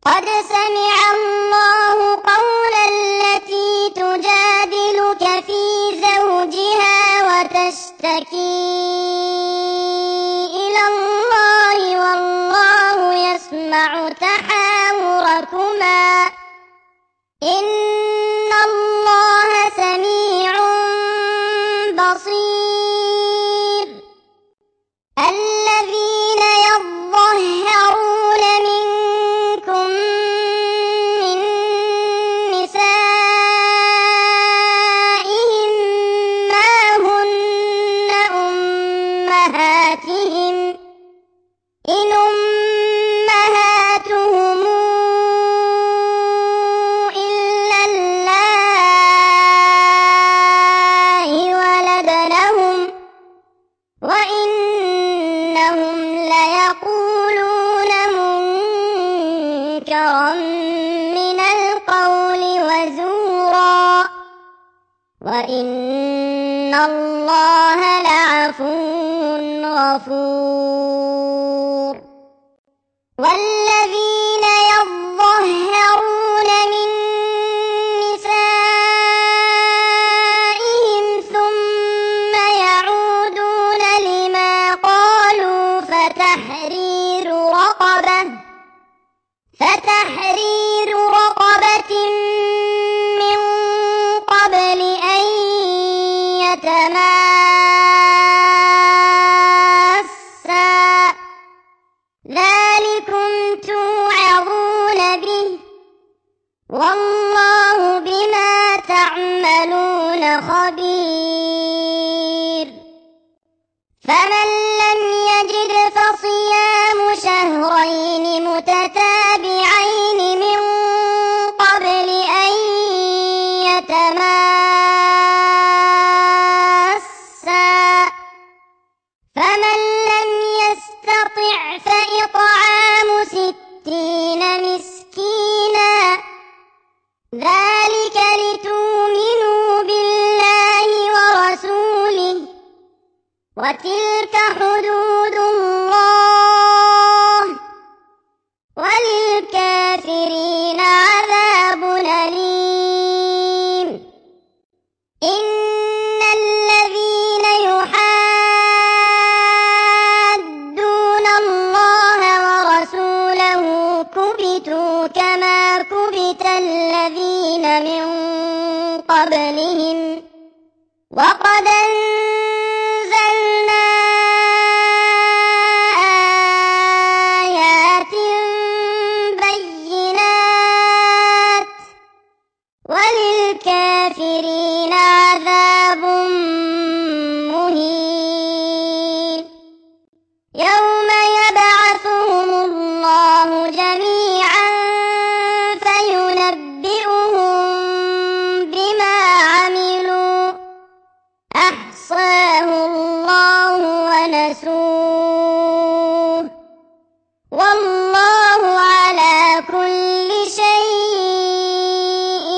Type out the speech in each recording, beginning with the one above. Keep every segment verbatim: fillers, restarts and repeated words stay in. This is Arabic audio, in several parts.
قد سمع الله قول التي تجادلك في زوجها وتشتكي إلى الله والله يسمع تحاوركما إن الله سميع بصير. الذين يظهرون منكم من نسائهم ما هن أمهاتهم إن أمهاتهم إلا الله ولدنهم وإنهم ليقولون منكرا من القول وزورا وإن الله لعفو غفور. والذين يظهرون من نسائهم ثم يعودون لما قالوا فتحرير رقبة فتحرير رقبة من قبل أن يتماسا ذلكم توعظون به والله بما تعملون خبير. فمن لم يجد فصيام شهرين متتابعين من قبل أن يتماسا فمن لم يستطع فإطعام ستين مسكينا ذلك لتؤمنوا بالله ورسوله وتلك حدود الله وللكافرين عذاب أليم. إن الذين يحادون الله ورسوله كبتوا كما كبت الذين من قبلهم وقد أنزلنا آيات بينات وللكافرين عذاب مهين. يوم يبعثهم الله جميعا فينبئهم بما عملوا أحصاه الله ونسوه والله على كل شيء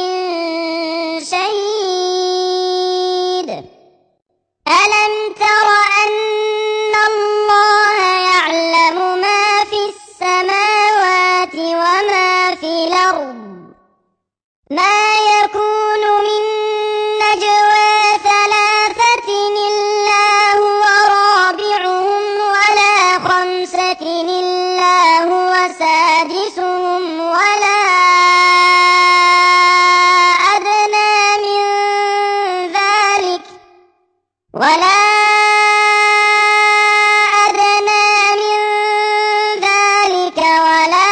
شهيد. ألم تر أن الله يعلم ما في السماوات وما في الأرض ما يكون من نجوى ثلاثة إلا هو رابعهم ولا خمسة إلا هو سادسهم ولا أدنى من ذلك ولا أدنى من ذلك ولا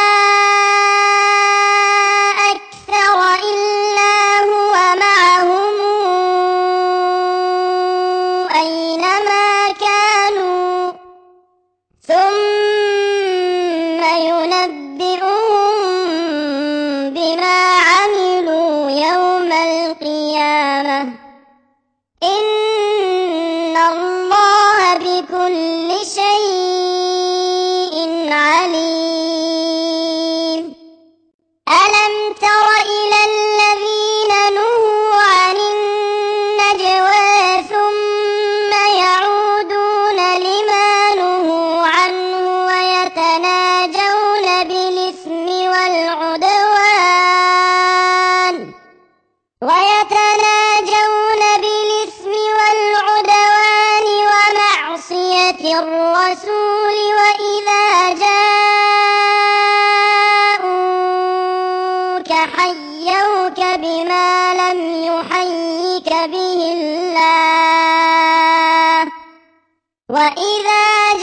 أكثر إلا هو معهم أينما كانوا ثم ينبئهم بما عملوا يوم القيامة إن الله بكل شيء عليم. ألم تر إلى الذين نهوا عن النجوى ثم يعودون لما نهوا عنه ويتناجون بالإثم والعدوان والعدوان ويتناجون بالإثم والعدوان ومعصية الرسول وإذا جاءوك حيوك بما لم يحيك به الله وإذا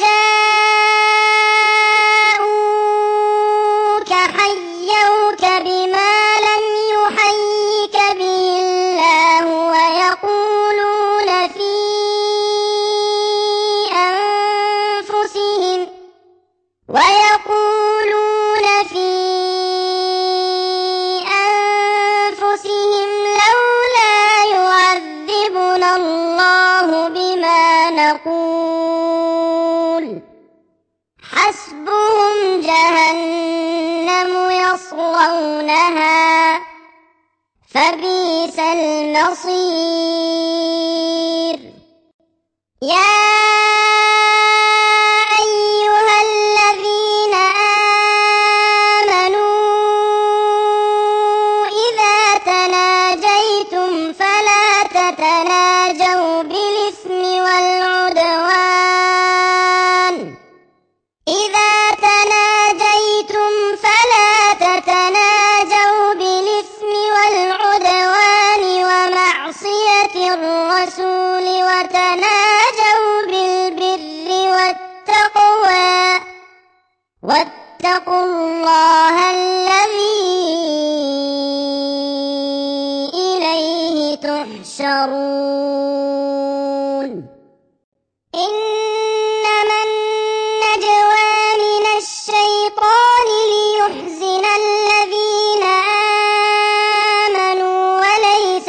جاءوك حيوك بما لم يحيك به الله ويقولون في أنفسهم ويقولون في أنفسهم لولا يعذبنا الله بما نقول حسبهم جهنم يصلونها فبئس المصير يا أيها الذين آمنوا إذا تناجيتم فلا تتناجوا بالإثم والعدوان إذا تناجيتم فلا تتناجوا بالإثم والعدوان ومعصية الرسول وتناجوا بالبر والتقوى واتقوا الله الذي إليه تحشرون إنما النجوى من الشيطان ليحزن الذين آمنوا وليس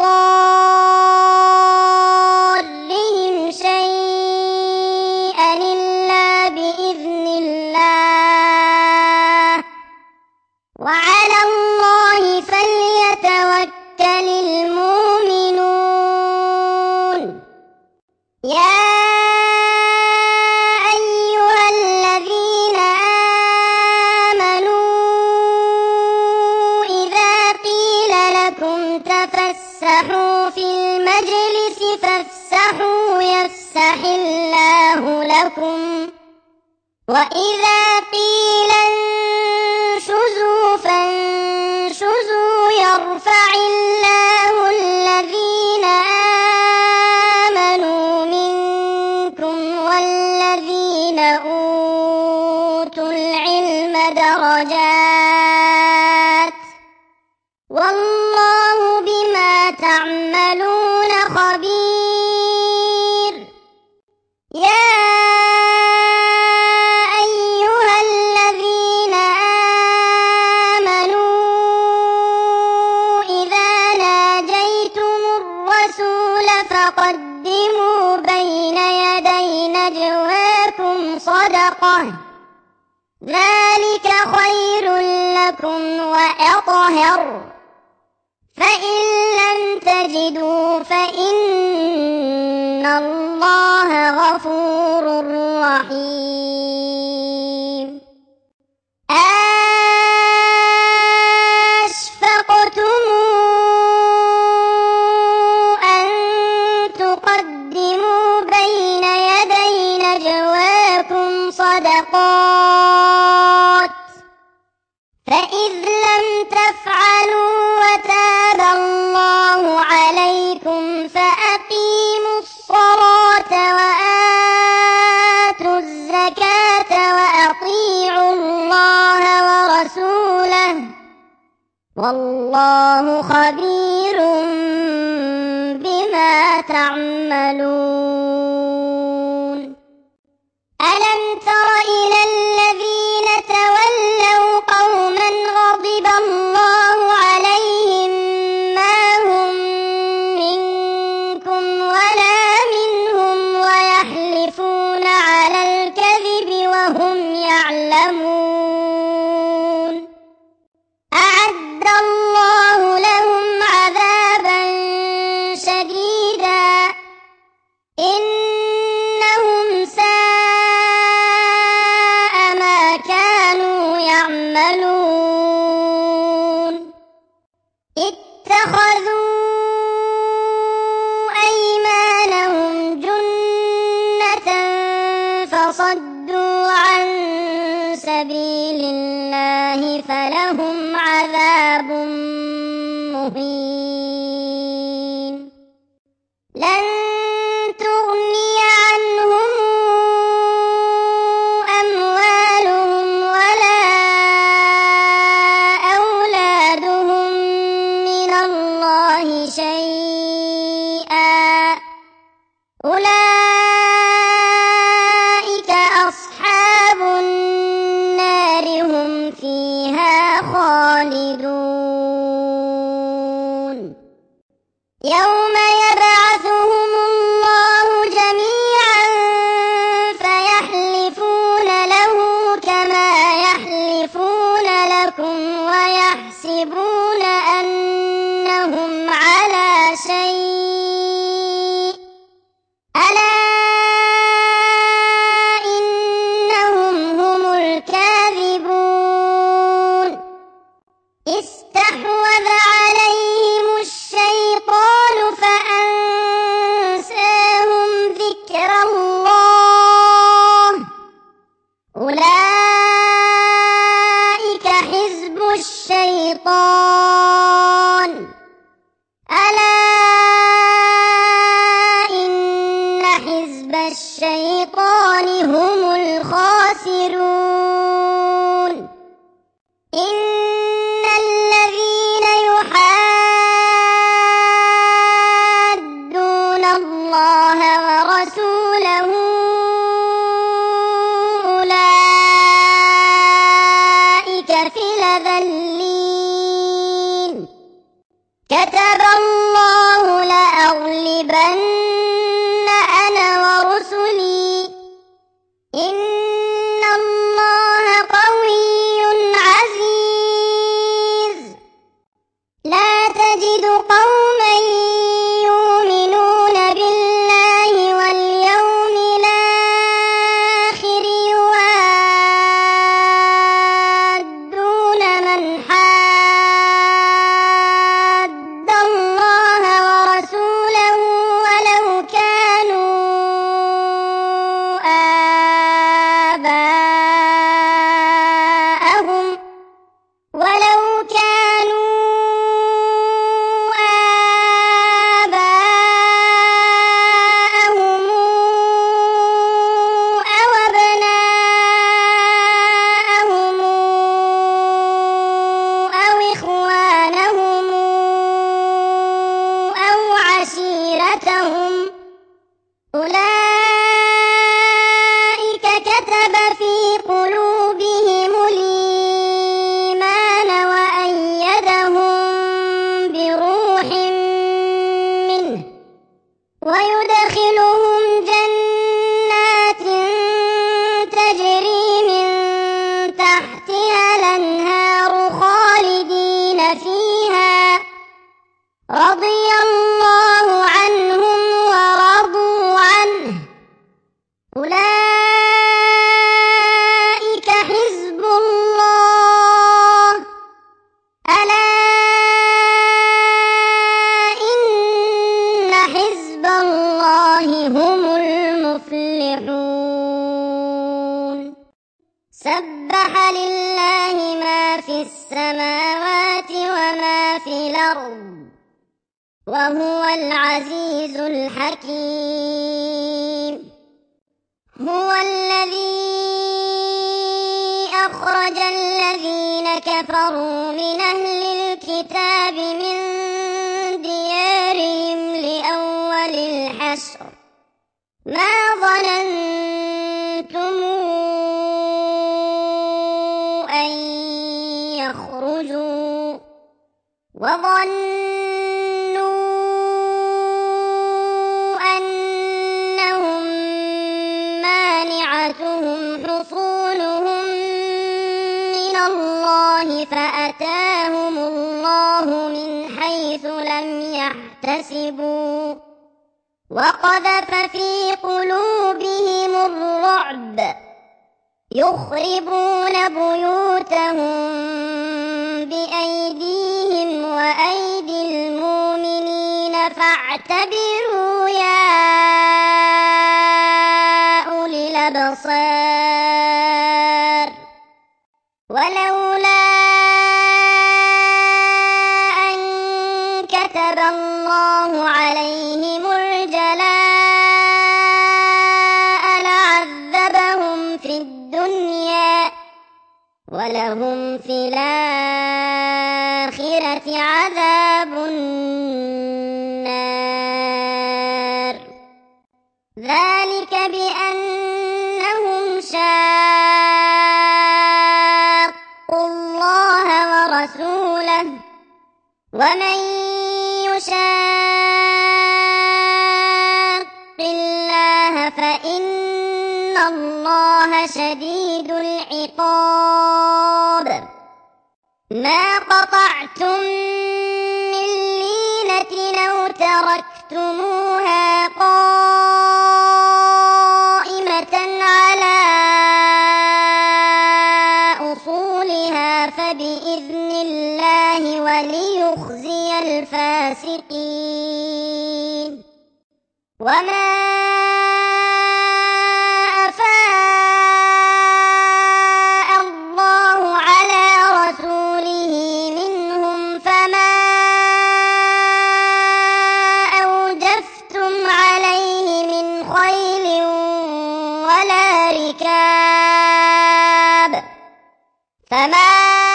بضارهم شيئا إلا بإذن الله وعلى الله فليتوكل المؤمنون يا أيها الذين آمنوا إذا قيل لكم تفسحوا في المجلس فافسحوا يفسح الله لكم وإذا قيل انشزوا فانشزوا يرفع الله الذين آمنوا منكم والذين أوتوا العلم درجات والله بما تعملون خبير يا أيها الذين آمنوا إذا ناجيتم الرسول فقدموا بين يدي نجواكم صدقة ذلك خير لكم وأطهر فإن لم تجدوا فإن الله غفور رحيم أشفقتم أن تقدموا بين يدي نجواكم صدقات فإذ لم تفعلوا وتاب الله عليكم فأقيموا الصلاة وآتوا الزكاة وأطيعوا الله ورسوله والله خبير بما تعملون ألم تر إلى الذين تولوا قوما غضب الله عليهم ما هم منكم ولا منهم ويحلفون على الكذب وهم يعلمون أعد الله لهم عذابا شديدا إنهم ساء فلهم عذاب مهين. لن تغني عنهم أموالهم ولا أولادهم من الله شيئا، أولئك أصحاب النار هم فيها خالدون. يوم يبعثهم الله جميعا فيحلفون له كما يحلفون لكم ويحسبون أنهم على شيء، ألا إنهم هم الكاذبون. استحوذ عليهم الشيطان فأنساهم ذكر الله، أولئك حزب الشيطان، ألا إن حزب الشيطان هم الخاسرون. إن الذين يحادون الله ورسوله أولئك في الأذلين. كتب الله لأغلبن أنا ورسلي، إن الله قوي عزيز. لا تجد قوما يؤمنون بالله واليوم الآخر يوادون من حاد الله ورسوله ولو كانوا آباءهم ولو كانوا آباءهم أو أبناءهم أو إخوانهم أو عشيرتهم، أولئك كتب في قلوبهم الإيمان وأيدهم بروح منه، ويدخلهم جنات تجري من تحتها الأنهار خالدين فيها، رضي الله عنهم ورضوا عنه، أولئك حزب الله، ألا إن حزب الله هم المفلحون. سبح لله ما في السماوات وما في الأرض، وهو العزيز الحكيم. هو الذي أخرج الذين كفروا من أهل الكتاب من ديارهم لأول الحشر، ما ظننتم أن يخرجوا، وظنوا أنهم مانعتهم حصونهم من الله فأتاهم الله من حيث لم يحتسبوا، وقذف في قلوبهم الرعب، يخربون بيوتهم بأيديهم وأيدي المؤمنين فاعتبروا يا أولي الأبصار. ولولا ولهم في الآخرة عذاب النار. ذلك بأنهم شاقوا الله ورسوله، ومن يشاق الله فإن الله شديد العقاب. ما قطعتم من لينة أو تركتموها قائمة على أصولها فبإذن الله وليخزي الفاسقين. وما أفاء الله على رسوله منهم فما أوجفتم عليه من خيل ولا ركاب فما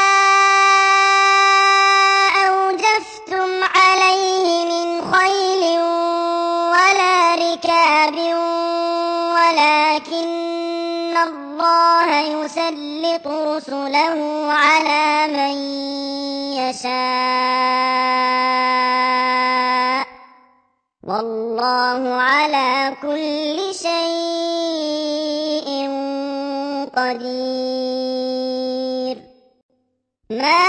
أوجفتم عليه من خيل ولا ركاب ولكن الله يسلط رسله على من يشاء والله على كل شيء قدير. ما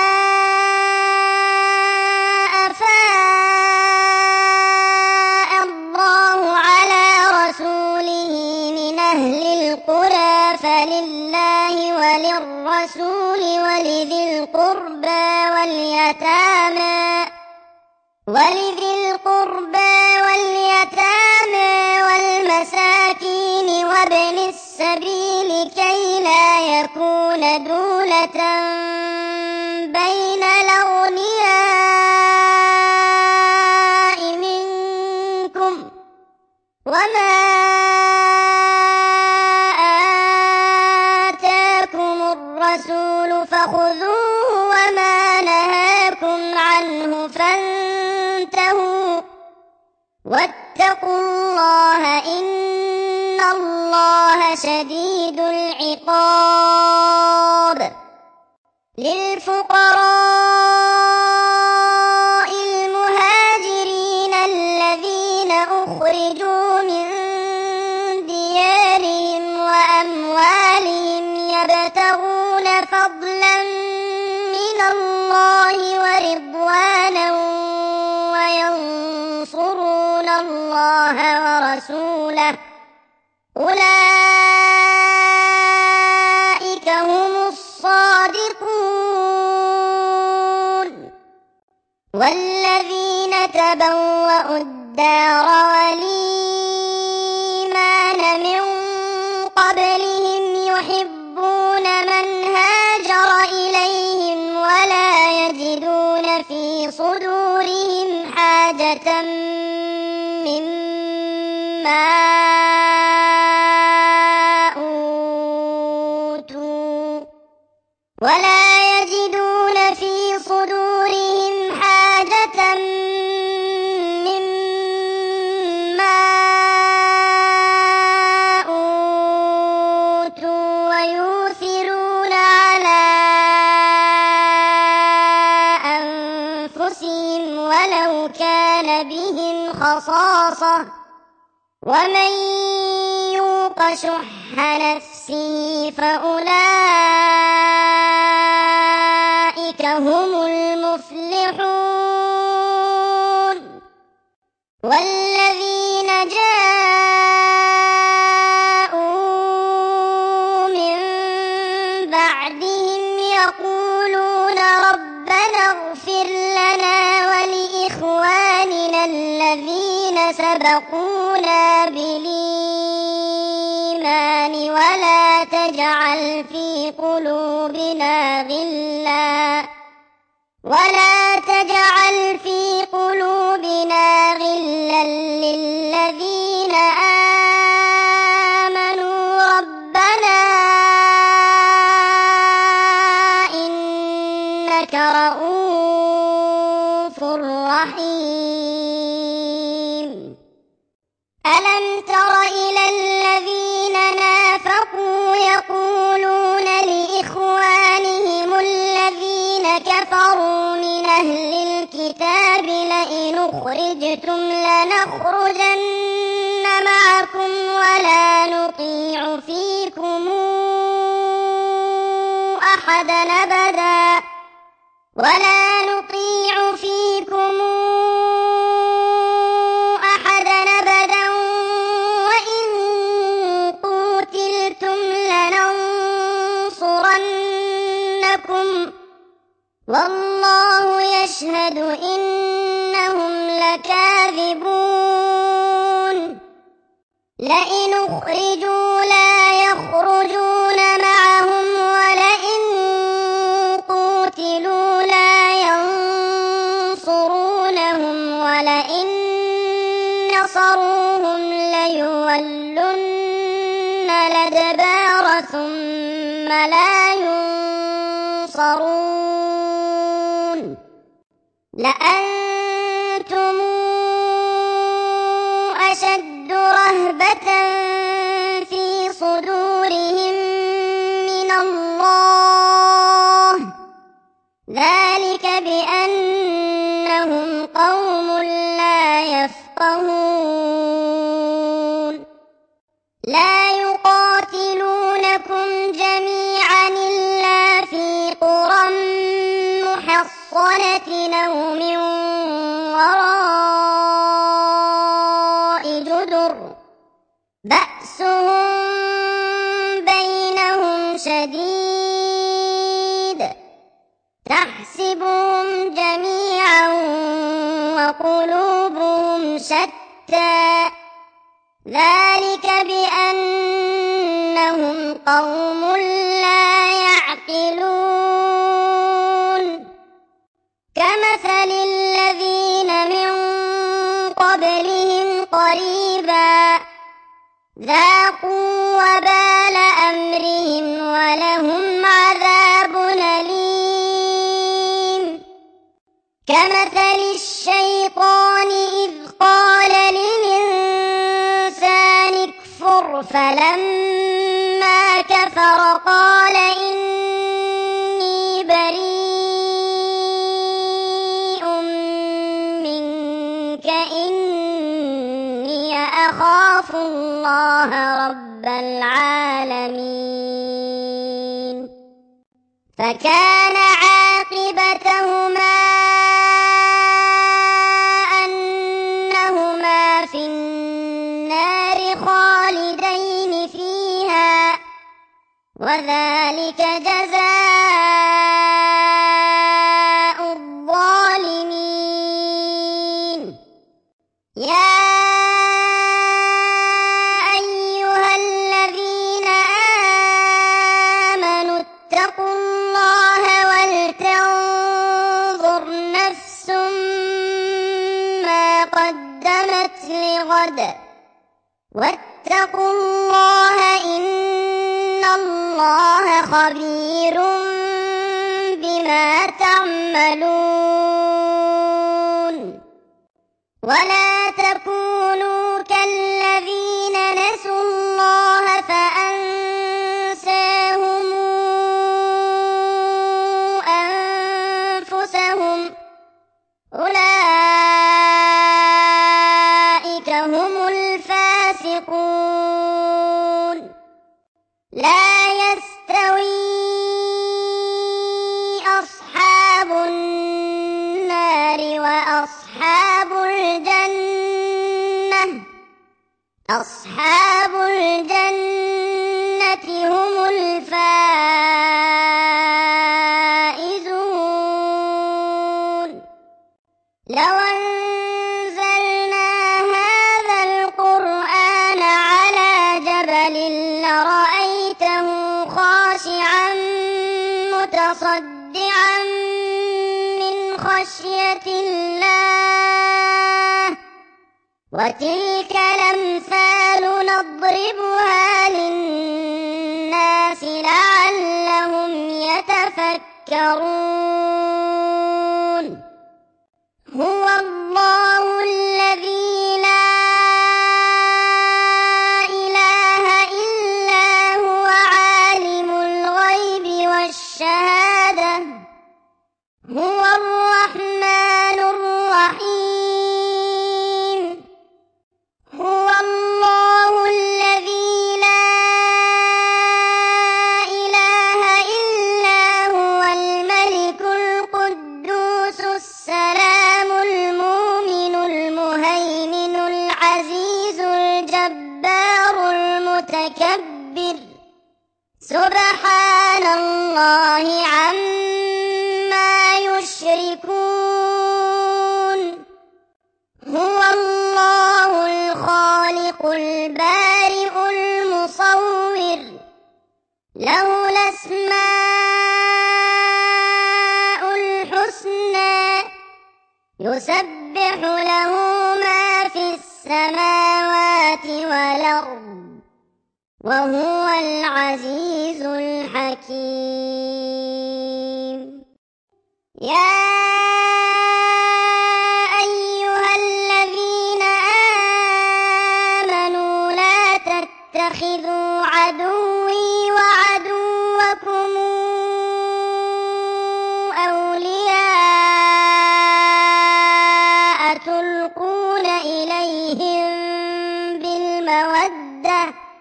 أفاء الله على رسوله من أهل القرى فلله وللرسول ولذي القربى واليتامى ولذي القربى واليتامى والمساكين وابن السبيل كي لا يكون دولة بين الأغنياء منكم. وما آتاكم الرسول فخذوه وما نهاكم عنه فانتهوا واتقوا الله إن الله شديد العقاب. للفقراء المهاجرين الذين أخرجوا من ديارهم وأموالهم يبتغون فضلا من الله ورضوانا وينصرون الله ورسوله أولئك هم الصادقون. والذين تبوأوا الدار والإيمان من قبلهم يحبون من هاجر إليهم ولا يجدون في صدورهم حاجة مما أوتوا ولا يجدون في صدورهم حاجة مما أوتوا ويؤثرون على أنفسهم ولو كان بهم خصاصة ومن يوق شح نفسه فأولئك هم المفلحون. والذين جاءوا من بعدهم يقولون ربنا اغفر لنا ولإخواننا الذين سبقونا بالإيمان ولا تجعل في قلوبنا غلا ولا تجعل في قلوبنا غلا للذين آمنوا ربنا ربك رءوف رحيم ألم تر إلى الذين نافقوا يقولون لإخوانهم الذين كفروا من أهل الكتاب لئن أخرجتم لنخرجن معكم ولا نطيع فيكم أحدا أبدا ولا نطيع فيكم أحدا أبدا وإن قوتلتم لننصرنكم والله يشهد إنهم لكاذبون لئن أخرجوا لا يخرجون معهم ولئن قوتلوا لا ينصرونهم ولئن نصروهم ليولن الأدبار ثم لا ينصرون لأنتم أشد رهبة في صدورهم من الله ذلك بأنهم قوم لا يفقهون لا يقاتلونكم جميعا إلا في قرى محصنة أو من وراء جدر بأسهم بينهم شديد تحسبهم جميعا وقلوبهم شتى ذلك بأنهم قوم لا يعقلون كمثل الذين من قبلهم قريبا ذاقوا وبال أمرهم ولهم عذاب أليم كمثل الشيطان إذ قال للإنسان اكفر فلما كفر قال إني بريء منك إني أخاف الله رب العالمين فكان عاقبتهما أنهما في النار خالدين فيها وذلك جزاء الظالمين يا أيها الذين آمنوا اتقوا الله ولتنظر نفس ما قدمت لغد واتقوا الله إن الله خبير بما تعملون ولا تكونوا كالذين نسوا الله فأنساهم أنفسهم أولئك هم الفاسقون لا يستوي أصحاب النار وأصحاب الجنة أصحاب الجنة هم الفائزون لو أنزلنا هذا القرآن على جبل لرأيته خاشعا متصدعا من خشية الله وتلك الأمثال نضربها للناس لعلهم يتفكرون الرحمن الرحيم هو الله الذي لا إله إلا هو الملك القدوس السلام المؤمن المهيمن العزيز الجبار المتكبر سبحان الله عما يشركون هو الله الخالق البارئ المصور له الأسماء الحسنى يسبح له ما في السماوات والأرض وهو العزيز الحكيم يا أيها الذين آمنوا لا تتخذوا عدوي وعدوكم أولياء تلقون إليهم بالمودة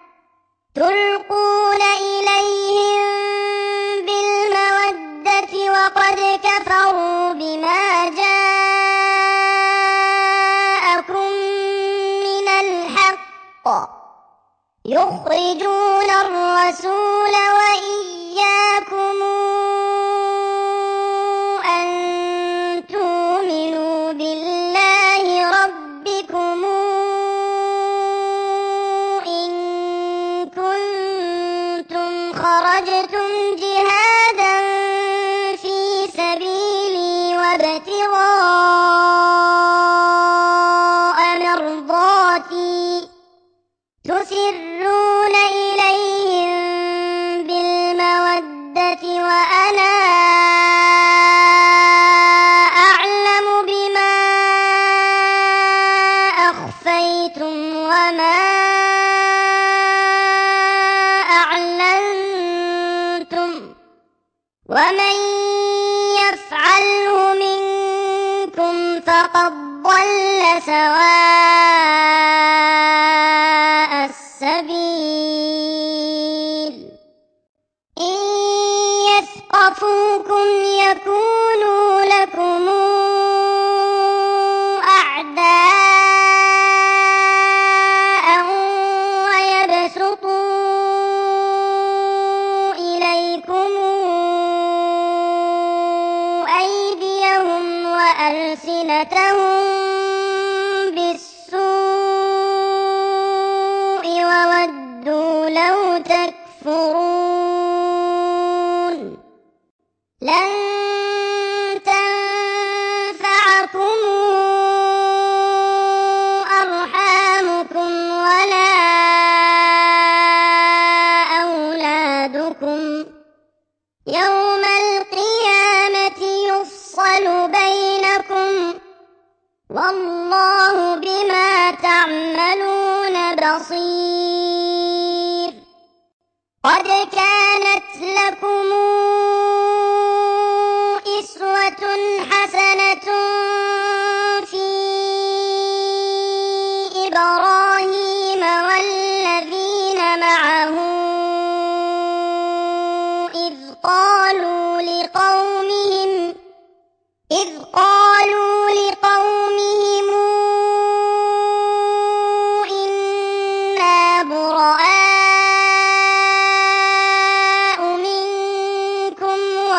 تلقون إليهم بالمودة وقد كفروا بما جاءكم من الحق يخرجون الرسول وإياكم أن تؤمنوا بالله ربكم خرجتم جهادا في سبيلي وابتغاء مرضاتي تسرون إليهم بالمودة وأنا أعلم بما أخفيتم وما ومن يفعله منكم فقد ضل سواء السبيل إن يثقفوكم يكونوا لكم أعداء ويبسطوا إليكم ألسنتهم بالسوء وودوا لو تكفرون لن تنفعكم أرحامكم ولا أولادكم يوم القيامة يفصل بينكم والله بما تعملون بصير قد كانت لكم أسوة حسنة في إبراهيم والذين معه إذ قالوا لقومهم إذ قالوا لقومهم إنا براء منكم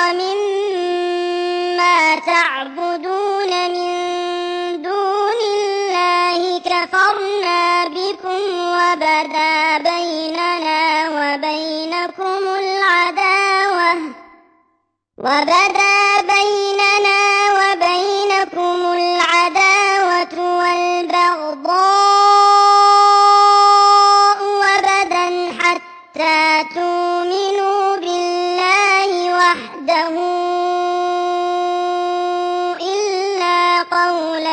ومما تعبدون من دون الله كفرنا بكم وبدا بيننا وبينكم العداوة وبدا بيننا وبينكم العداوة والبغضاء وبدا حتى تؤمنوا بالله وحده إلا قول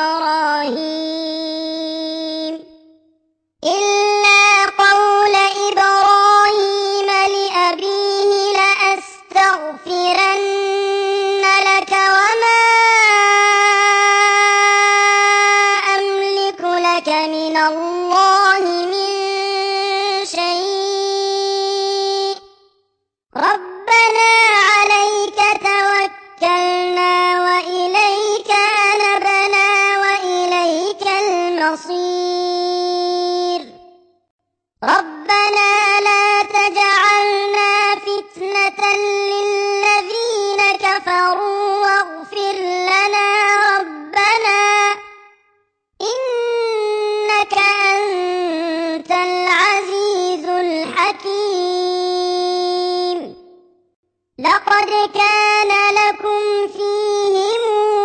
إبراهيم إلا قول إبراهيم لأبيه لأستغفرن بصير ربنا لا تجعلنا فتنة للذين كفروا واغفر لنا ربنا إنك أنت العزيز الحكيم لقد كان لكم فيهم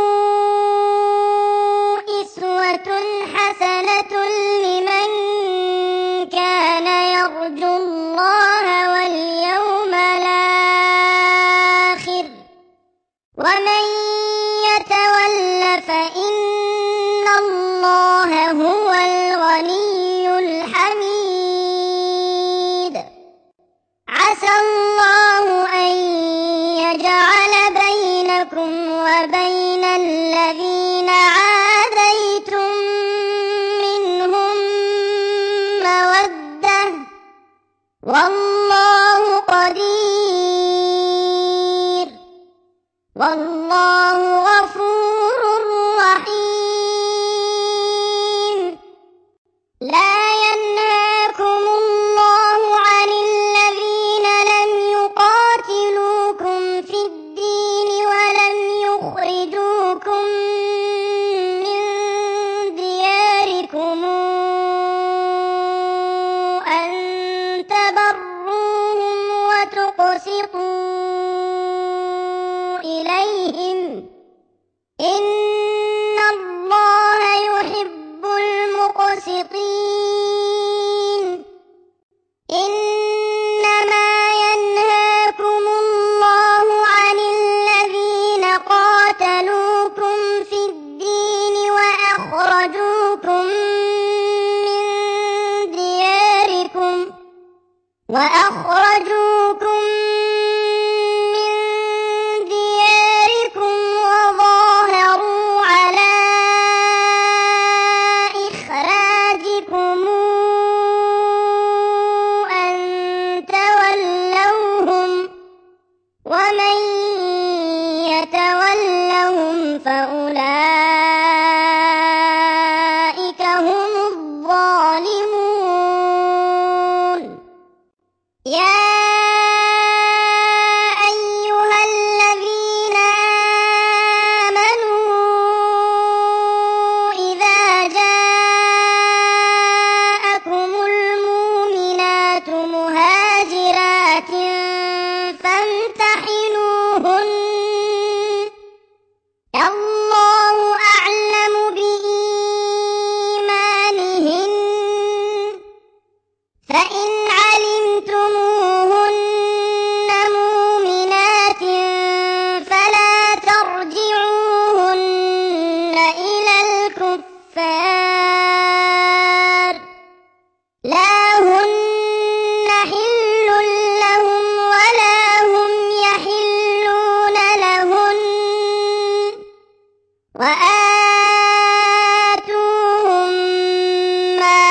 أسوة حسنة لمن كان يرجو الله واليوم الآخر ومن يتول فإن الله هو الغني الحميد عسى الله أن يجعل بينكم وبين الذين عاديتم منهم مودة والله قدير والله غفور رحيم لا ينهاكم الله عن الذين لم يقاتلوكم في الدين ولم يخرجوكم من دياركم أن تبروهم وتقسطوا إليهم إن الله يحب المقسطين إنما ينهاكم الله عن الذين قاتلوكم في الدين وأخرجوكم من دياركم وأخرجوكم من دياركم وظاهروا على إخراجكم أن تولوهم ومن يتولهم فأولئك هم الظالمون يا أيها الذين آمنوا إذا جاءكم المؤمنات مهاجرات فامتحنوهن الله أعلم بإيمانهن فإن علمتموهن مؤمنات فلا ترجعوهن إلى الكفار لا هن حل لهم ولا هم يحلون لهن وآتوهم ما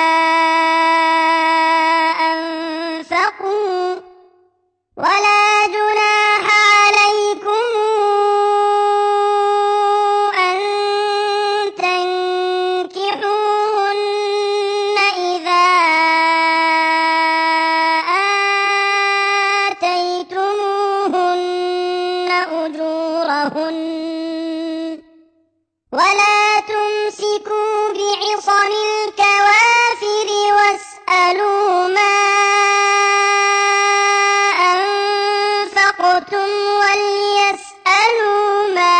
أنفقوا ولا جناح عليكم أن تنكحوهن إذا آتيتموهن أجورهن ولا تمسكوا بعصم الكوافر واسألوا ما أنفقتم وليسألوا ما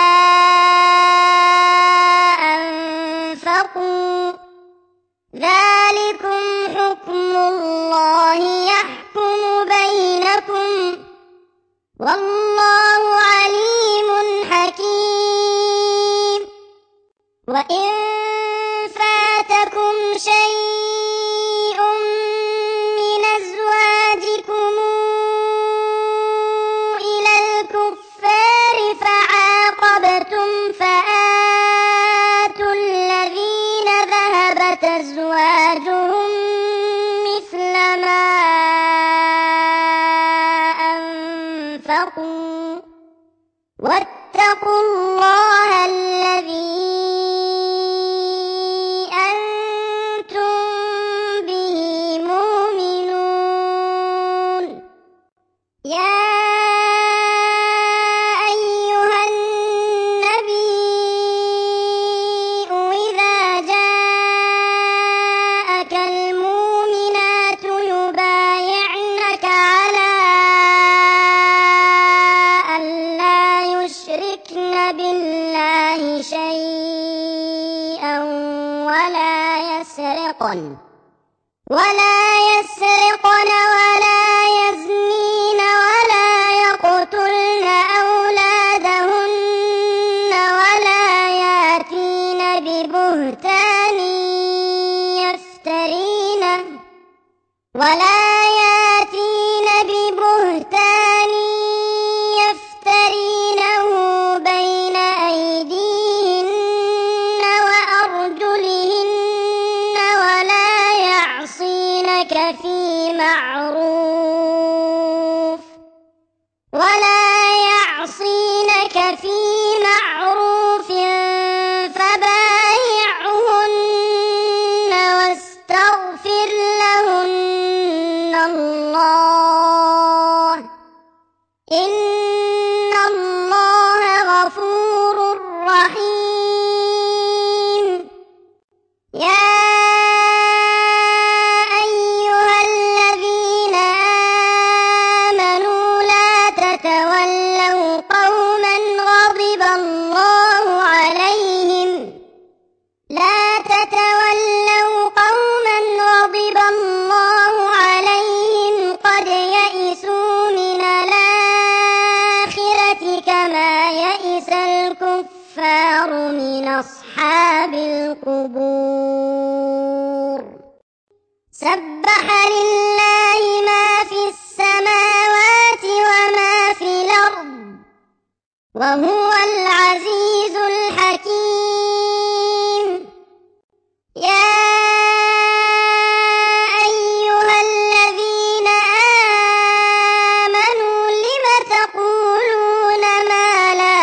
أنفقوا ذلكم حكم الله يحكم بينكم والله عليم حكيم وإن فاتكم شيء من أزواجكم إلى الكفار فعاقبتم فآتوا الذين ذهبت أزواجهم مثل ما أنفقوا واتقوا الله الذي يشركن بالله شيئا ولا يسرقن ولا يسرقن ولا يزنين ولا يقتلن أولادهن ولا يأتين ببهتان يفترينه ولا يأتين ببهتان يفترينه بين أيديهن وأرجلهن ولا يعصينك في معروف ولا يعصينك في معروف فبايعهن واستغفر لهن الله إن الله غفور رحيم. يا أيها الذين آمنوا لا تتولوا قوما غضب الله عليهم لا تتولوا قوما غضب الله عليهم قد يئسوا من الآخرة كما يئس الكفار من أصحاب القبور. سبح لله ما في السماوات وما في الأرض وهو العزيز الحكيم. يا أيها الذين آمنوا لم تقولون ما لا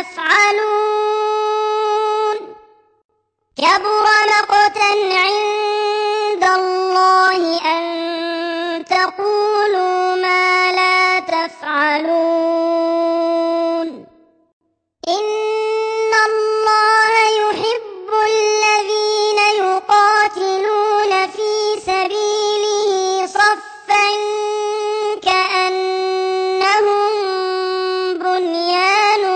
تفعلون كبر مقتا عند الله أن تقولوا ما لا تفعلون. إن الله يحب الذين يقاتلون في سبيله صفا كأنهم بنيان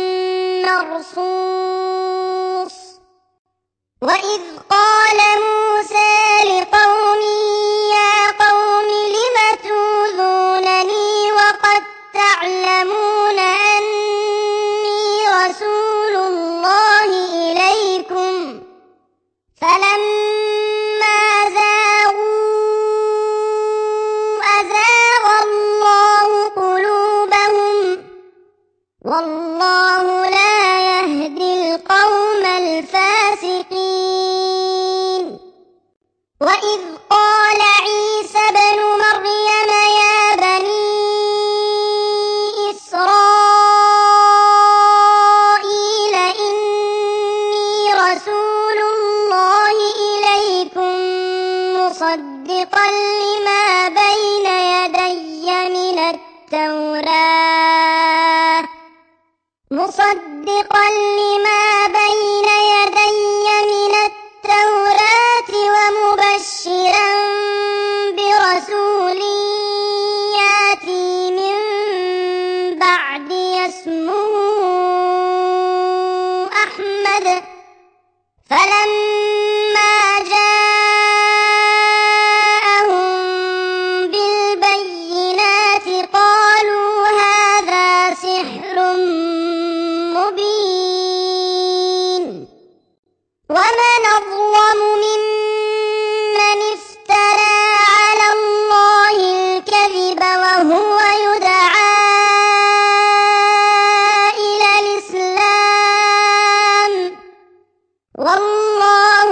مرصوص. وإذ قال موسى لقومه يا قوم لم تؤذونني وقد تعلمون أني رسول الله إليكم فلما زاغوا أزاغ الله قلوبهم والله لا يهدي القوم الفاسقين. وإذ قال عيسى ابن مريم يا بني إسرائيل إني رسول الله إليكم مصدقا لما بين يدي من التوراة مصدقا لما بين يدي من التوراة ومبشرا برسول يأتي من بعدي اسمه أحمد. فلما جاءهم بالبينات قالوا هذا سحر مبين. ومن أظلم ممن افترى على الله الكذب وهو يدعى إلى الإسلام والله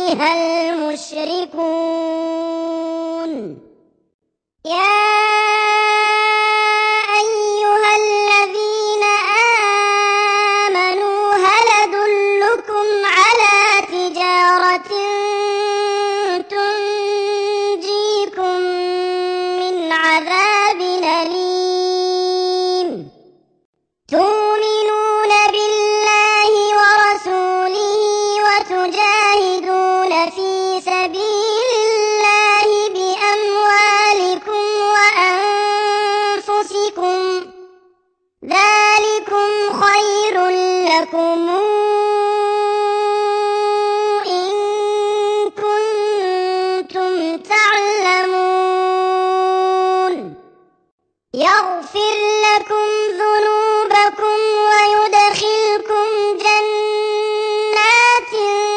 بها المشركون يا أيها الذين آمنوا هل أدلكم على تجارة تنجيكم من عذاب أليم تؤمنون بالله ورسوله وتجاهدون في سبيل الله بأموالكم وأنفسكم ذلكم خير لكم إن كنتم تعلمون يغفر لكم ذنوبكم ويدخلكم جنات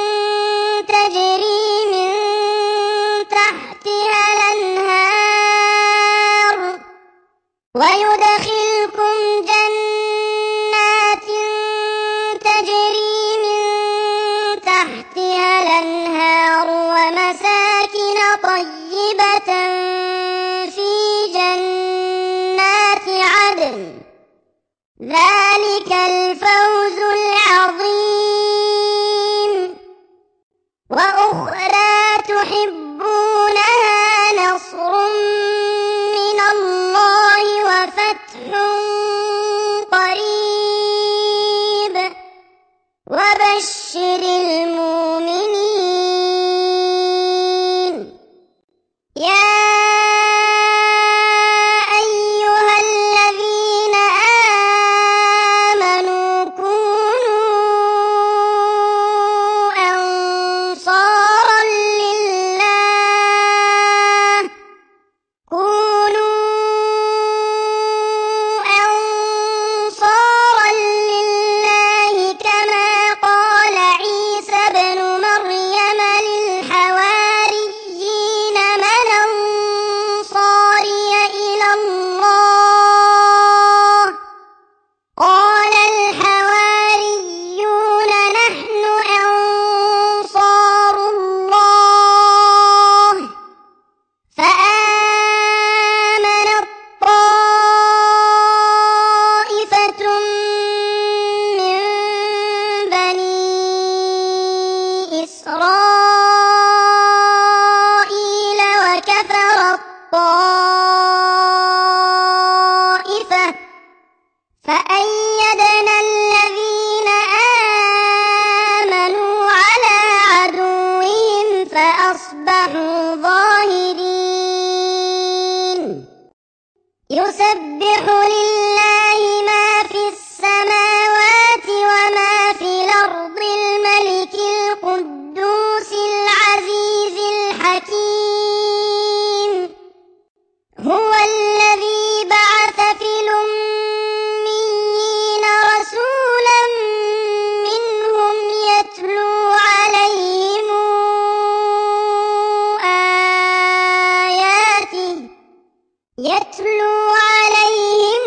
تجري من تحتها الأنهار ويدخلكم جنات تجري من تحتها الأنهار ومساكن طيبة في جنات عدن ذلك الفوز العظيم وأخرى تحبونها نصر من الله وفتح قريب وبشر المؤمنين يا أيها الذين آمنوا كونوا أنصارا لله كونوا أنصارا لله كما قال عيسى ابن مريم للحواريين من أنصاري إلى الله قال الحواريون نحن أنصار الله فآمنت طائفة من بني إسرائيل وكفرت طائفة فأيدنا الذين آمنوا على عدوهم فأصبحوا ظاهرين يسبح لله ما في السماوات وما في الأرض الملك القدوس العزيز الحكيم هو الذي بعث في الأميين رسولا منهم يتلو عليهم آياته يتلو عليهم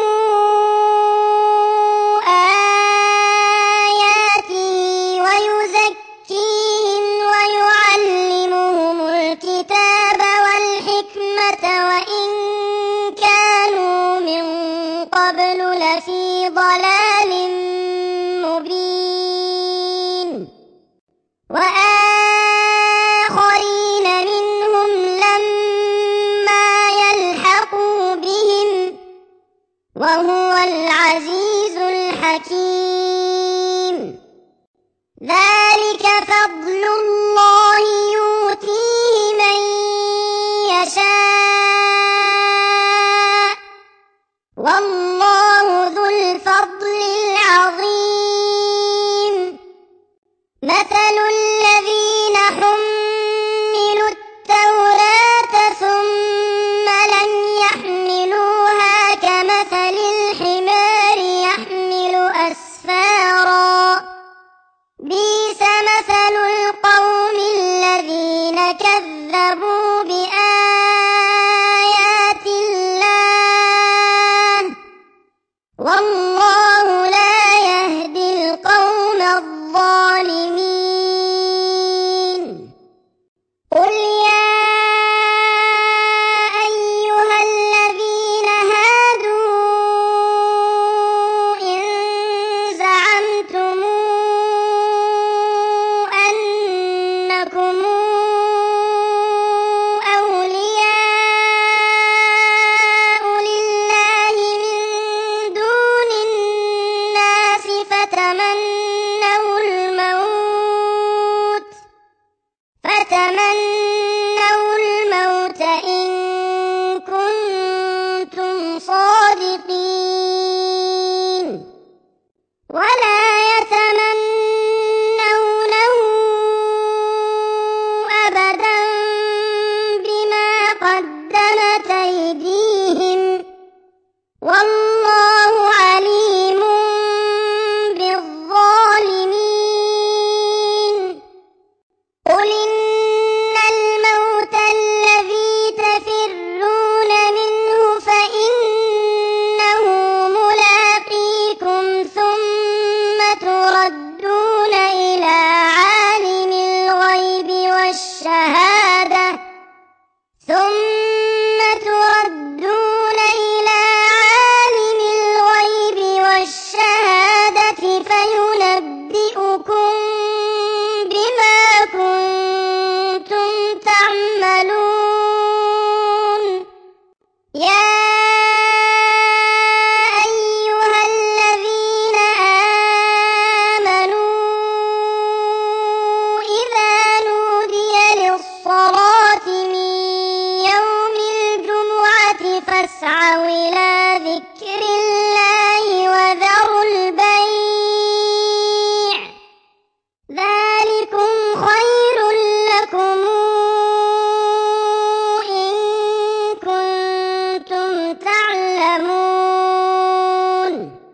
آياته ويزكيهم ويعلمهم الكتاب والحكمة وإن كانوا من قبل لفي ضلال مبين وآخرين منهم لما يلحقوا بهم وهو العزيز الحكيم ذلك فضل الله يؤتيه من يشاء والله ذو الفضل العظيم مثل الذين حملوا التوراة ثم لم يحملوها كمثل الحمار يحمل أسفارا الشهادة ثم تردون إلى عالم الغيب والشهادة فينبئكم بما كنتم تعملون. يا أيها الذين آمنوا إذا نودي للصلاة من يوم الجمعة فاسعوا إلى ذكر الله وذروا البيع ذلكم خير لكم إن كنتم تعلمون.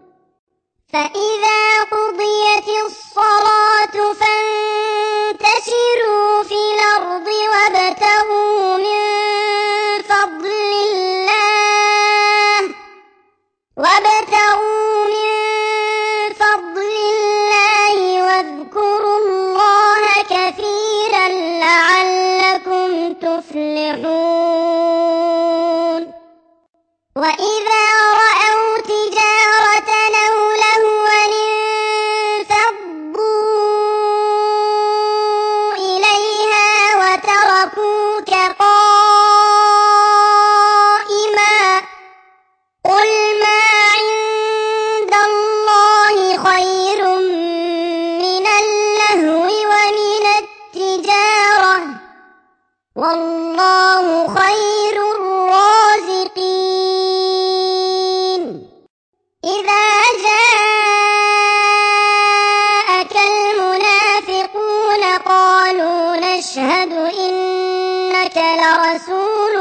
فإذا قضيت الصلاة فانتشروا في الأرض وابتغوا من فضل الله وابتغوا من فضل الله واذكروا الله كثيرا لعلكم تفلحون. وإذا رأوا تجارة أو لهوا انفضوا إليها وتركوك قائما قل ما عند الله خير من اللهو ومن التجارة والله خير الرازقين. إذا جاءك المنافقون قالوا نشهد إنك لرسول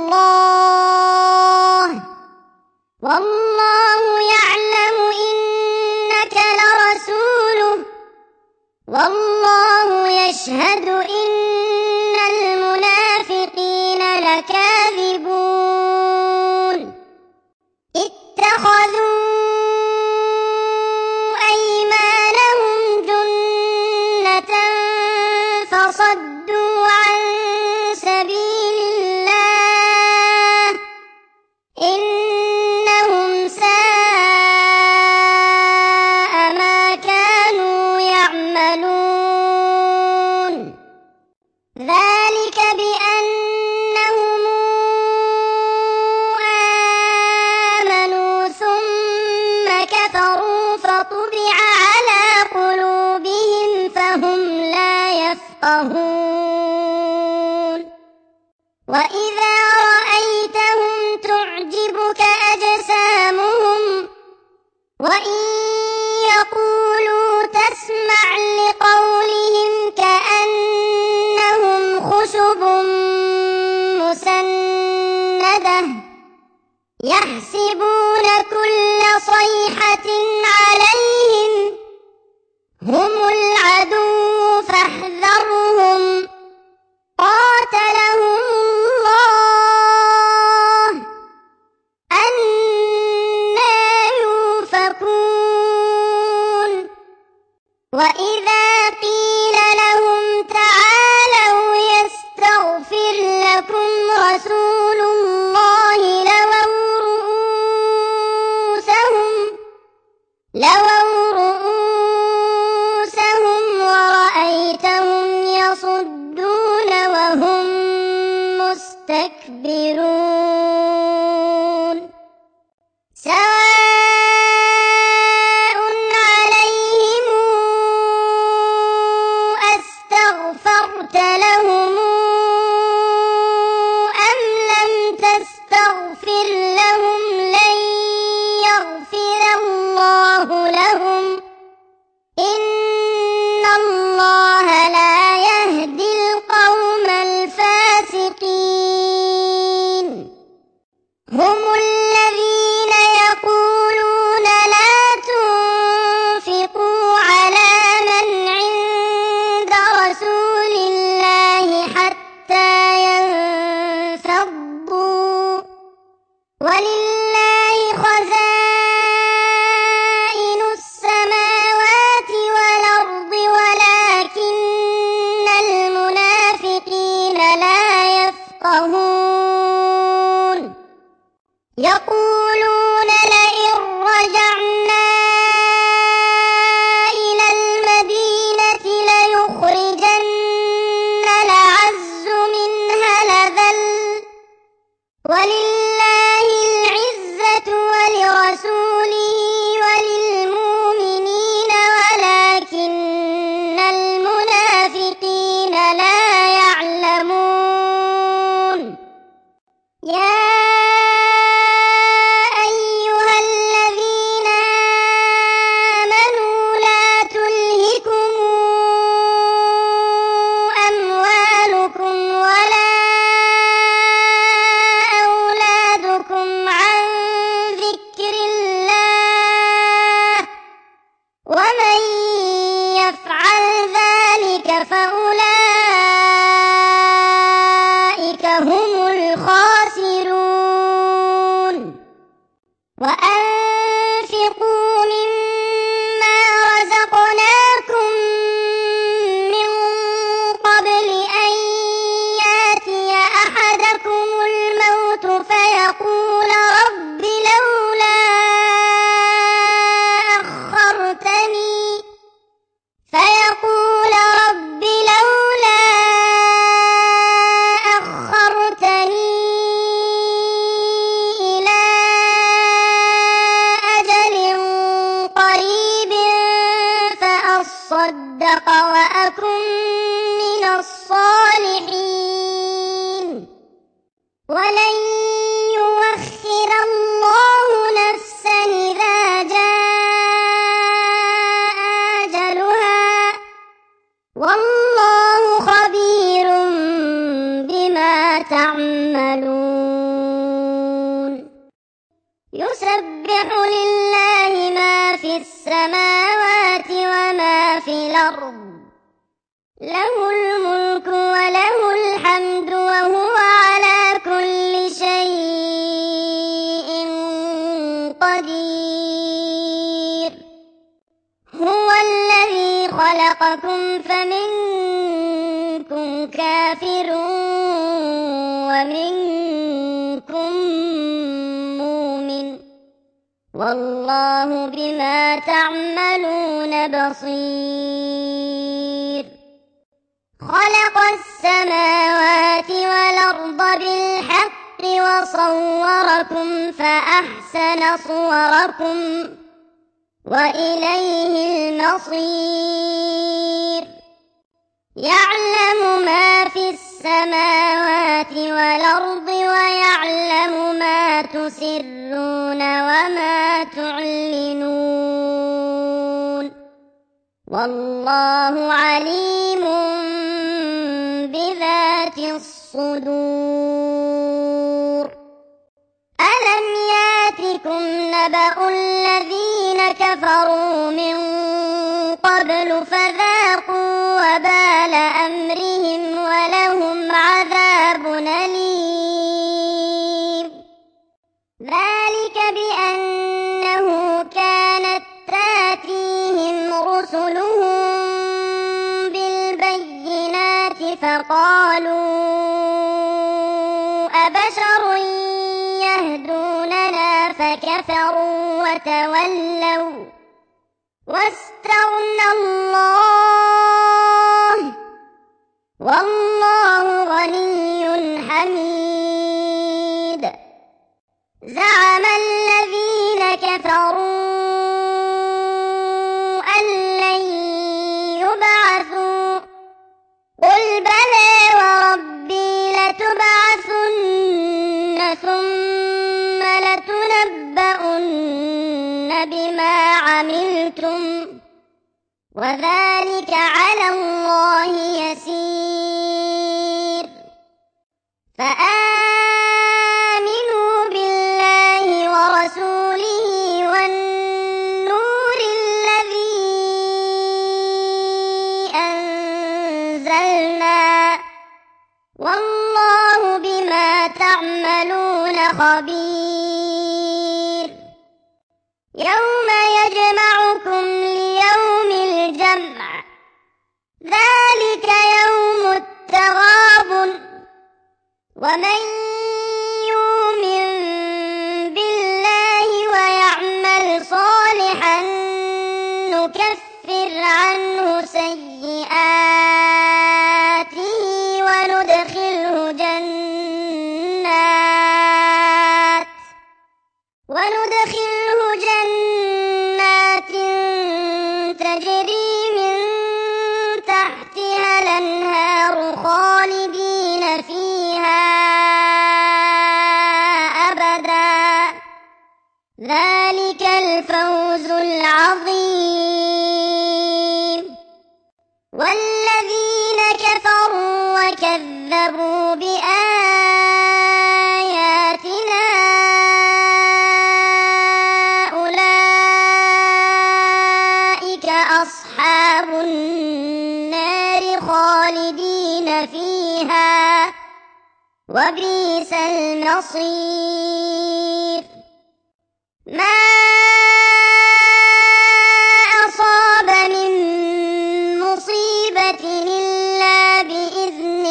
الله والله يعلم إنك لرسوله والله يشهد إن المنافقين لكاذبون. اتخذوا أيمانهم جنة فصدوا عن سبيل الله إنهم ساء ما كانوا يعملون. ذلك بأنهم آمنوا ثم كفروا فطبع على قلوبهم فهم لا يفقهون. وإذا رأيتهم تعجبك أجسامهم وإن يقولوا تسمع لقولهم كأنهم خشب مسندة يحسبون كل صيحة عليهم هم العدو فاحذرهم قاتلهم الله أنى يؤفكون. وإذا قيل لهم تعالوا يستغفر لكم رسول الله لووا رؤوسهم لووا رؤوسهم يقولون لئن رجعنا إلى المدينة ليخرجن الأعز منها الأذل ولله العزة ولرسوله وللمؤمنين ولكن المنافقين لا يعلمون. يا أيها الذين آمنوا لا تلهكم أموالكم ولا أولادكم عن ذكر الله ومن يفعل ذلك فأولئك هم الخاسرون. وأنفقوا مما رزقناكم من قبل أن يأتي أحدكم الموت فيقول رب لولا أخرتني فيقول رب لولا أخرتني إلى أجل قريب فأصدق وأكن من الصالحين. ولن يؤخر الله نفسا إذا جاء أجلها والله خبير بما تعملون. يسبح لله ما في السماوات وما في الأرض له الملك وله الحمد وهو على كل شيء قدير. هو الذي خلقكم فمنكم كافر ومنكم مؤمن والله بما تعملون بصير. خلق السماوات والأرض بالحق وصوركم فأحسن صوركم وإليه المصير. يعلم ما في السماوات والأرض ويعلم ما تسرون وما تعلنون والله عليم بذات الصدور. ألم ياتكم نبأ الذين كفروا من قبل فذاقوا وبال أمرهم ولهم عذاب أليم. ذلك بأنه كانت تأتيهم رسلهم بالبينات فقالوا أبشر يهدوننا فكفروا وتولوا واستغنى الله والله غني حميد. زعم الذين كفروا أن لن يبعثوا قل بلى وربي لتبعثن ثم لتنبؤن بما عملتم وذلك على الله يسير. فآمنوا بالله ورسوله والنور الذي أنزلنا والله بما تعملون خبير. يوم يجمعكم ليوم الجمع ذلك يوم التغابن ومن يؤمن ذلك الفوز العظيم. والذين كفروا وكذبوا بآياتنا أولئك أصحاب النار خالدين فيها وبئس المصير. ما أصاب من مصيبة إلا بإذن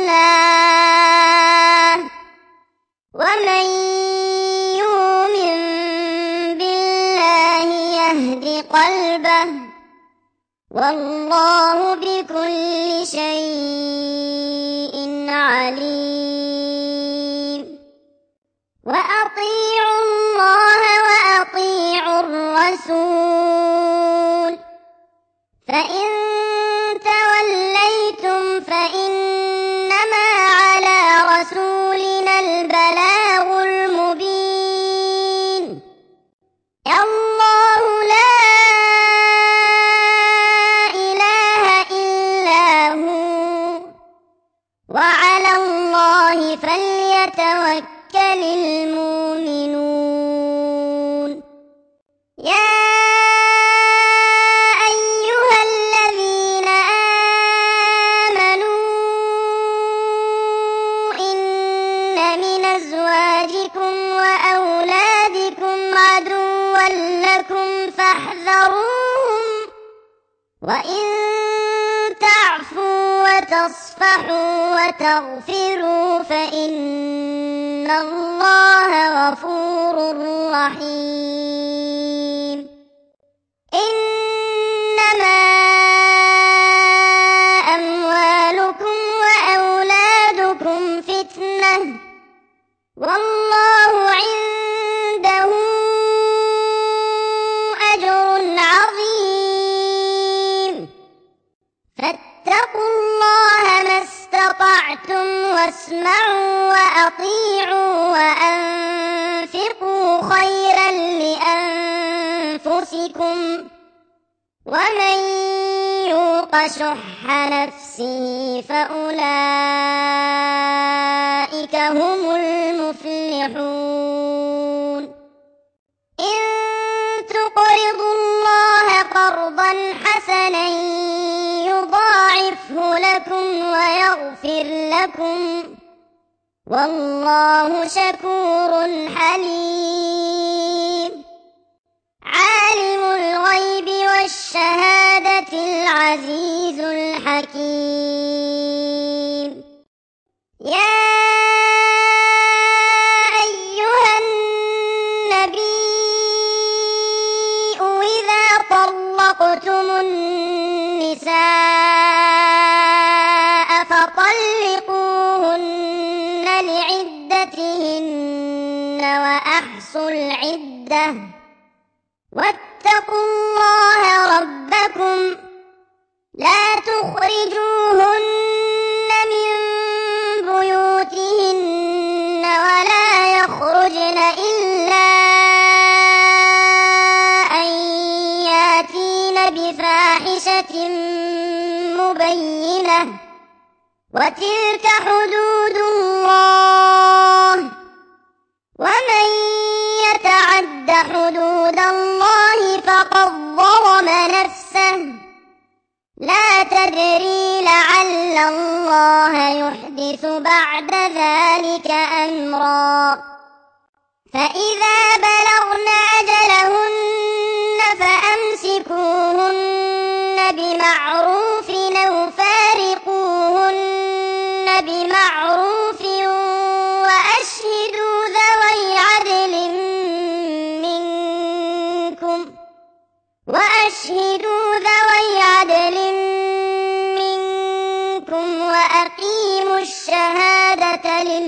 الله ومن يؤمن بالله يهد قلبه والله بكل شيء عليم. وأطيعوا الله وأطيعوا الرسول فإن توليتم فإنما على رسولنا البلاغ المبين. الله لا إله إلا هو وعلى الله فليتوكل المؤمنون. يا أيها الذين آمنوا إن من أزواجكم وأولادكم عدوا لكم فاحذروهم وإن تعفوا وتصفحوا وتغفروا فإن الله غفور رحيم. إنما أموالكم وأولادكم فتنة والله عنده أجر عظيم. فاتقوا الله ما استطعتم واسمعوا وأطيعوا وأنفقوا خيرا لأنفسكم ومن يوق شح نفسه فأولئك هم المفلحون. إن تقرضوا الله قرضا حسنا يضاعفه لكم ويغفر لكم والله شكور حليم. عالم الغيب والشهادة العزيز الحكيم. يا أيها النبي إذا طلقتم النساء فطلقوهن لعدتهن وأحصوا العدة واتقوا الله ربكم لا تخرجوهن من بيوتهن ولا يخرجن إلا أن ياتين بفاحشة مبينة وتلك حدود الله ومن يتعد حدود الله فقد ظلم نفسه لا تدري لعل الله يحدث بعد ذلك أمرا. فإذا بلغن أجلهن فأمسكوهن بمعروف أو فارقوهن بمعروف وأشهدوا ذوي عدل منكم وأشهدوا ذوي عدل منكم وأقيموا الشهادة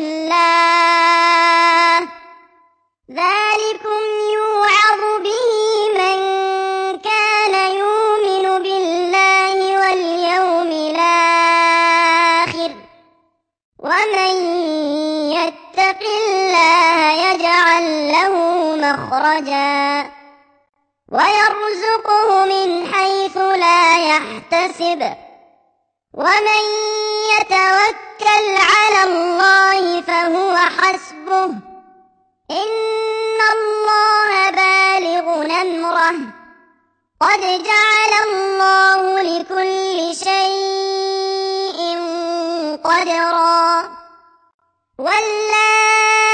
لله ذلكم يوعظ به من كان يؤمن بالله واليوم الآخر ومن يتق يتق الله يجعل له مخرجا ويرزقه من حيث لا يحتسب ومن يتوكل على الله فهو حسبه إن الله بالغ أمره قد جعل الله لكل شيء قدرا واللائي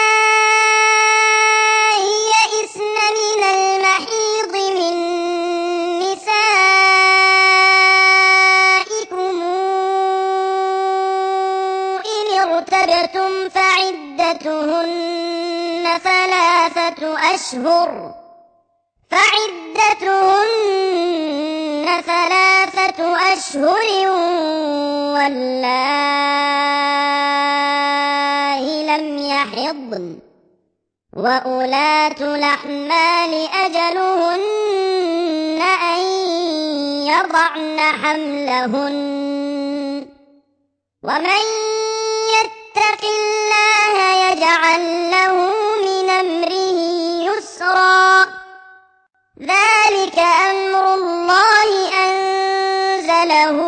يئسن من المحيض من نسائكم إن ارتبتم فعدتهن ثلاثة أشهر فعدتهن ثلاثة أشهر واللائي لم يحضن وأولاة الأحمال أجلهن أن يضعن حملهن ومن يتق الله يجعل له من أمره يسرا ذلك أمر الله أنزله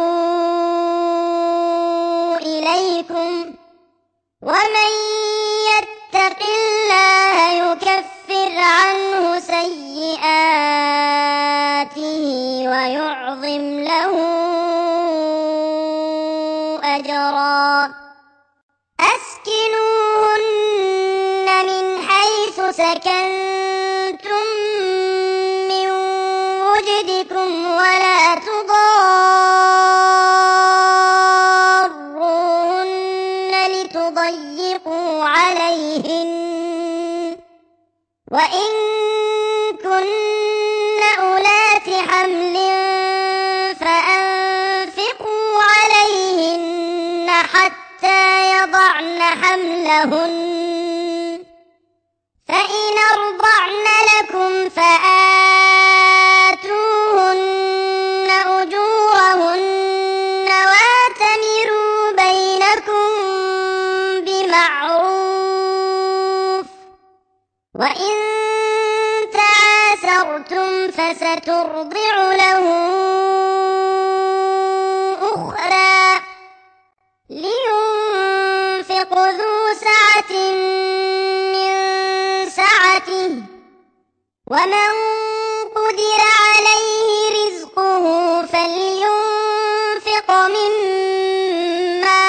إليكم ومن يتق الله يكفر عنه سيئاته ويعظم له أجرا أسكنوهن من حيث سكنتم من وجدكم ولا تضاروهن لتضيقوا عليهن وإن كن أولات حمل فأنفقوا عليهن حتى يضعن حملهن فإن أرضعن لكم فآتوهن أجورهن وأتمروا بينكم بمعروف وإن تعاسرتم فسترضع له أخرى لينفق ذو سعة من سعته ومن قدر عليه رزقه فلينفق مما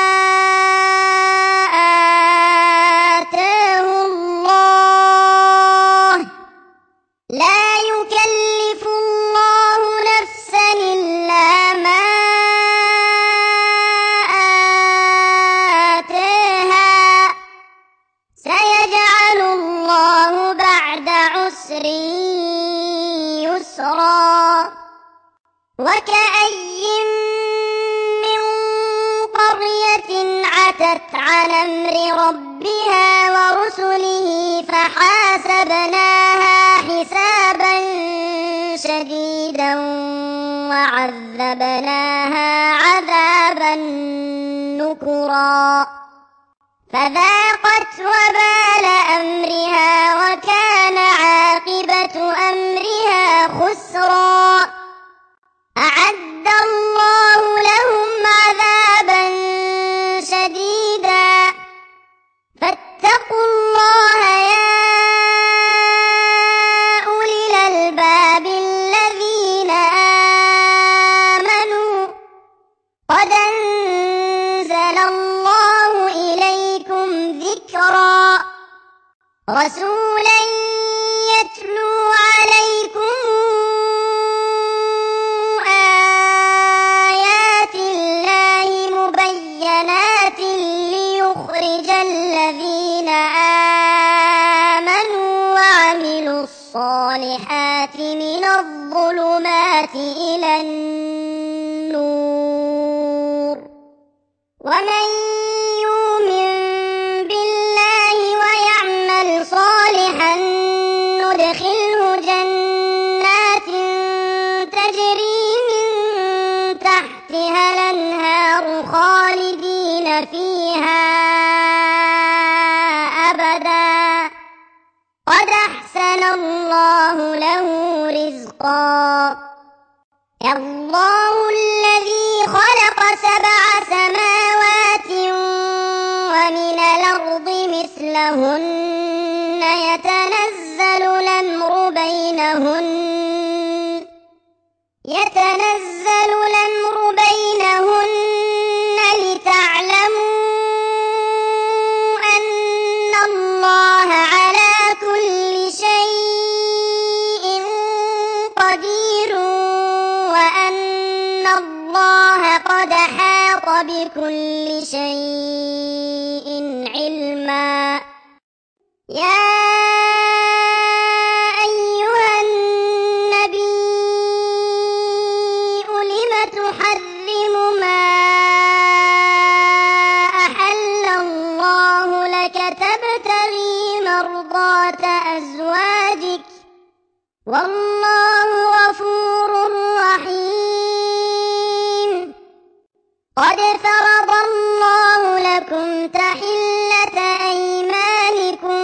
آتاه الله لا يكلف الله نفسا إلا ما آتاها سيجعل الله بعد عسر يسرا وكأي من قرية عتت عن أمر ربها ورسله فحاسبناها حسابا شديدا وعذبناها عذابا نكرا فذاقت وبال أمرها وكان عاقبة أمرها خسرا أعد الله لهم عذابا شديدا فاتقوا الله يا أولي الألباب الذين آمنوا قد أنزل الله إليكم ذكرا رسولا يتلو عليكم آيات الله مبينات ليخرج الذين آمنوا وعملوا الصالحات من الظلمات إلى النور ومن يؤمن بالله ويعمل صالحا ندخله جنات تجري من تحتها الأنهار خالدين فيها رزقا الله الذي خلق سبع سماوات ومن الأرض مثلهن يتنزل الأمر بينهن يتنزل الأمر بينهن لتعلموا أن الله على كل شيء قدير وأن الله قد حاط بكل شيء علما يا أيها النبي لم تحرم ما أحل الله لك تبتغي مرضات أزواجك والله غفور رحيم قد فرض الله لكم تحلة أيمانكم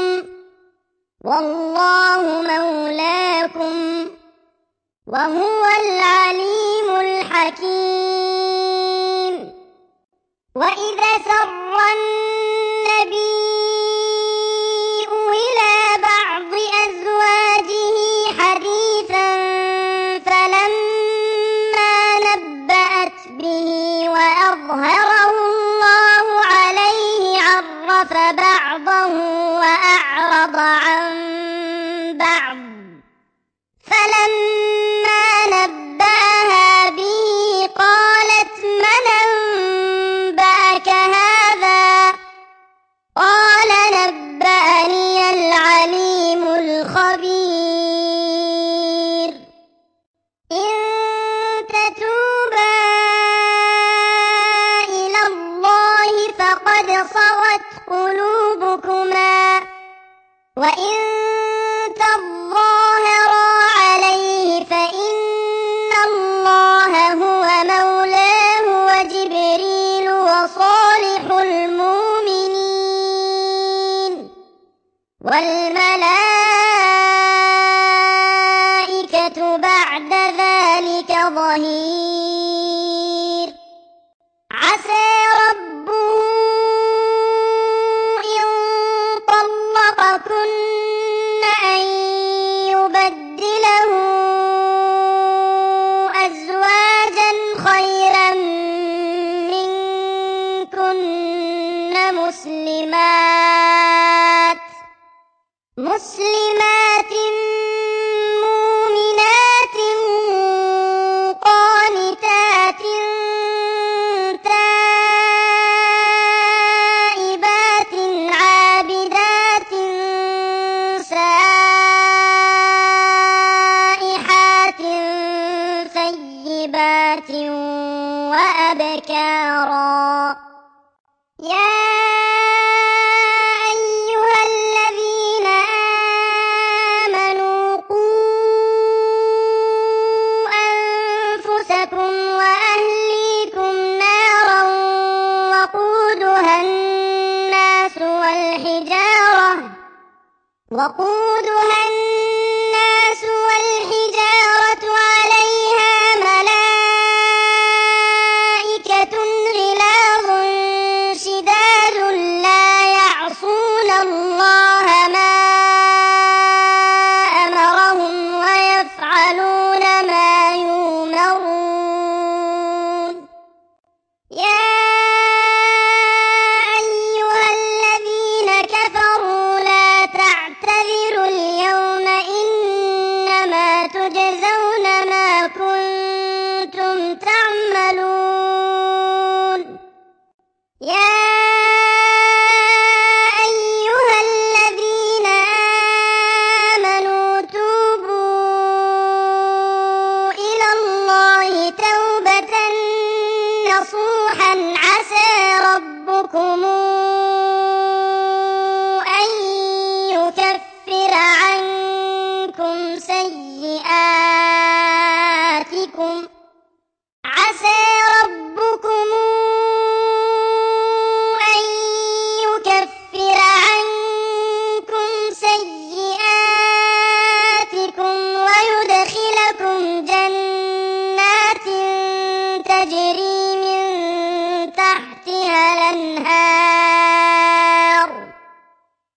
والله مولاكم وهو العليم الحكيم وإذا سر النبي إلى بعض أزواجه حديثا فلما نبأت به وأظهره الله عليه عرف بعضه وأعرض عن بعض فلما نبأها به قالت من أنبأك هذا قال نبأني العليم الخبير إن تتوبا إلى الله فقد صغت قلوبكما وإن تظاهرا عليه فإن الله هو مولاه وجبريل وصالح المؤمنين والملائكة بعد ذلك ظهير عسى ربه إن طلقكن أن يبدله أزواجا خيرا منكن مسلمات مسلمات مؤمنات قانتات تائبات عابدات سائحات ثيبات وأبكارا يا أيها الذين آمنوا قوا أنفسكم وأهليكم نارا وقودها الناس والحجارة وقودها الناس والحجارة عليها ملائكة غلاظ شداد لا يعصون الله ما أمرهم ويفعلون ما يؤمرون يا أيها الذين كفروا لا تعتذروا اليوم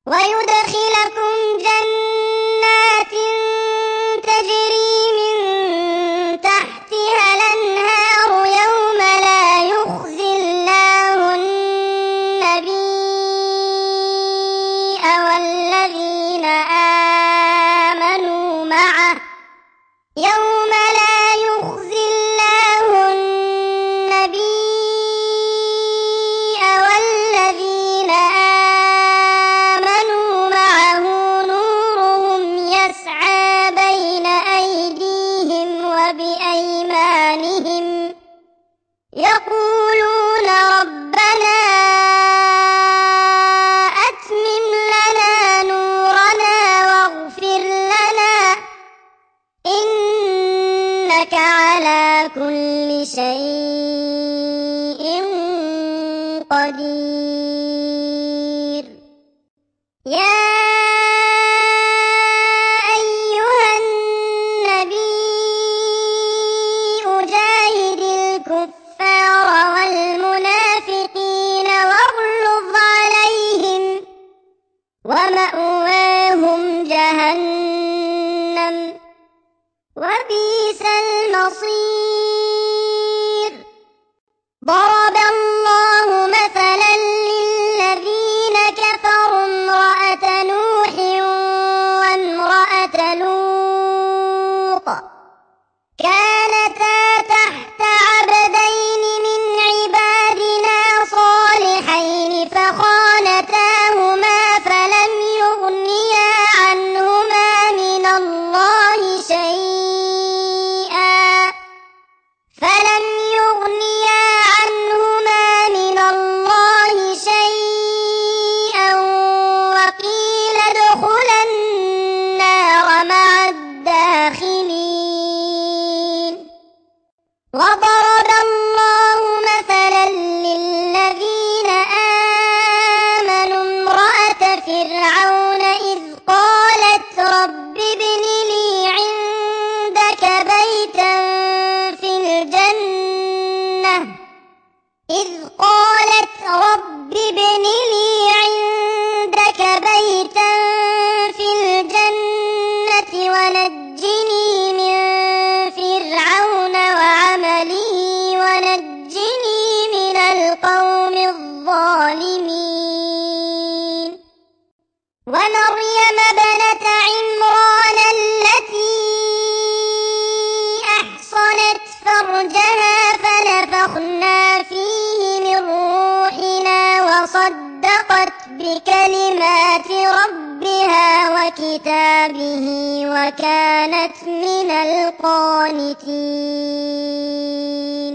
ويدخلكم جنات تجري من تحتها الأنهار يوم لا يخزي الله النبي والذين آمنوا معه يوم لا يخزي الله النبي والذين آمنوا معه نورهم يسعى بين أيديهم وبأيمانهم يقولون ربنا أتمم لنا نورنا واغفر لنا إنك على كل شيء قدير. يا أيها النبي جاهد الكفار والمنافقين واغلظ عليهم ومأواهم جهنم وبئس المصير. ضرب الله مثلا للذين كفروا امرأة نوح وامرأة لوط كانتا تحت عبدين من عبادنا صالحين فخانتاهما فلم يغنيا عنهما من الله شيئا فلم يغنيا عنهما من الله شيئا وقيل ادخلا النار مع الداخلين. وضرب الله مثلا للذين آمنوا امرأة فرعون إذ قالت رب ابن لي عندك بيتا في الجنة إذ قالت رب ابن لي عندك بيتا في الجنة ونجني من فرعون وعمله ونجني من القوم الظالمين. ومريم ابنة عمران التي أحصنت فرجها فنفخنا فيه من روحنا وصدقت بكلمات ربها وكتابه وكانت من القانتين.